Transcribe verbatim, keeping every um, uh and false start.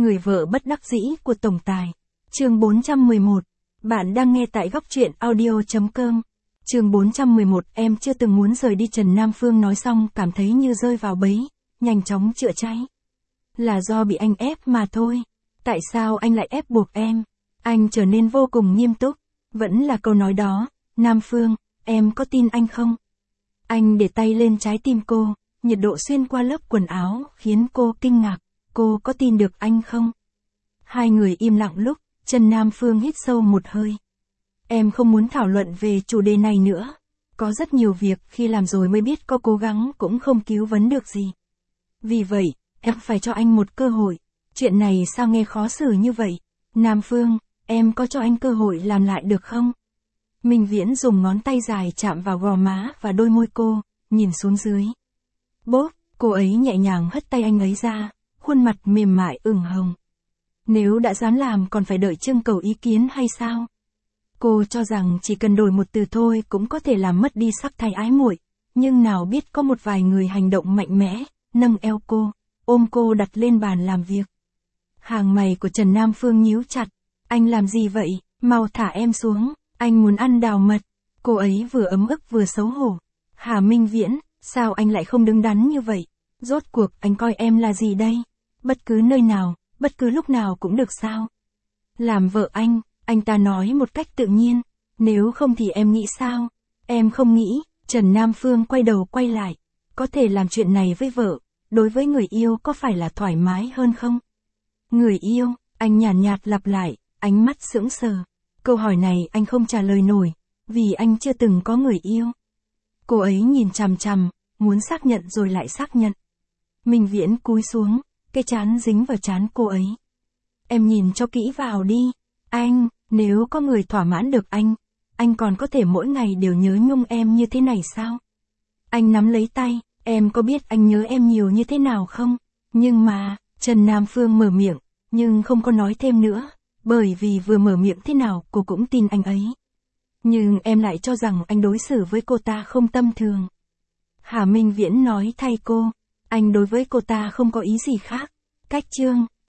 Người vợ bất đắc dĩ của tổng tài. Chương bốn trăm mười một. Bạn đang nghe tại góc truyện audio chấm com. Chương bốn trăm mười một. Em chưa từng muốn rời đi. Trần Nam Phương nói xong cảm thấy như rơi vào bẫy, nhanh chóng chữa cháy. Là do bị anh ép mà thôi. Tại sao anh lại ép buộc em? Anh trở nên vô cùng nghiêm túc. Vẫn là câu nói đó, Nam Phương, em có tin anh không? Anh để tay lên trái tim cô, nhiệt độ xuyên qua lớp quần áo khiến cô kinh ngạc. Cô có tin được anh không? Hai người im lặng lúc, Trần Nam Phương hít sâu một hơi. Em không muốn thảo luận về chủ đề này nữa. Có rất nhiều việc khi làm rồi mới biết có cố gắng cũng không cứu vấn được gì. Vì vậy, em phải cho anh một cơ hội. Chuyện này sao nghe khó xử như vậy? Nam Phương, em có cho anh cơ hội làm lại được không? Minh Viễn dùng ngón tay dài chạm vào gò má và đôi môi cô, nhìn xuống dưới. Bốp, cô ấy nhẹ nhàng hất tay anh ấy ra, khuôn mặt mềm mại ửng hồng. Nếu đã dám làm còn phải đợi trưng cầu ý kiến hay sao? Cô cho rằng chỉ cần đổi một từ thôi cũng có thể làm mất đi sắc thái ái muội, nhưng nào biết có một vài người hành động mạnh mẽ, nâng eo cô, ôm cô đặt lên bàn làm việc. Hàng mày của Trần Nam Phương nhíu chặt. Anh làm gì vậy? Mau thả em xuống, anh muốn ăn đào mật. Cô ấy vừa ấm ức vừa xấu hổ. Hà Minh Viễn, sao anh lại không đứng đắn như vậy? Rốt cuộc anh coi em là gì đây? Bất cứ nơi nào, bất cứ lúc nào cũng được sao? Làm vợ anh, anh ta nói một cách tự nhiên. Nếu không thì em nghĩ sao? Em không nghĩ. Trần Nam Phương quay đầu quay lại. Có thể làm chuyện này với vợ, đối với người yêu có phải là thoải mái hơn không? Người yêu, anh nhàn nhạt, nhạt lặp lại, ánh mắt sững sờ. Câu hỏi này anh không trả lời nổi, vì anh chưa từng có người yêu. Cô ấy nhìn chằm chằm, muốn xác nhận rồi lại xác nhận. Minh Viễn cúi xuống, cái trán dính vào trán cô ấy. Em nhìn cho kỹ vào đi. Anh, nếu có người thỏa mãn được anh, anh còn có thể mỗi ngày đều nhớ nhung em như thế này sao? Anh nắm lấy tay, em có biết anh nhớ em nhiều như thế nào không? Nhưng mà, Trần Nam Phương mở miệng, nhưng không có nói thêm nữa, bởi vì vừa mở miệng thế nào cô cũng tin anh ấy. Nhưng em lại cho rằng anh đối xử với cô ta không tâm thường. Hà Minh Viễn nói thay cô, anh đối với cô ta không có ý gì khác. Cách chương,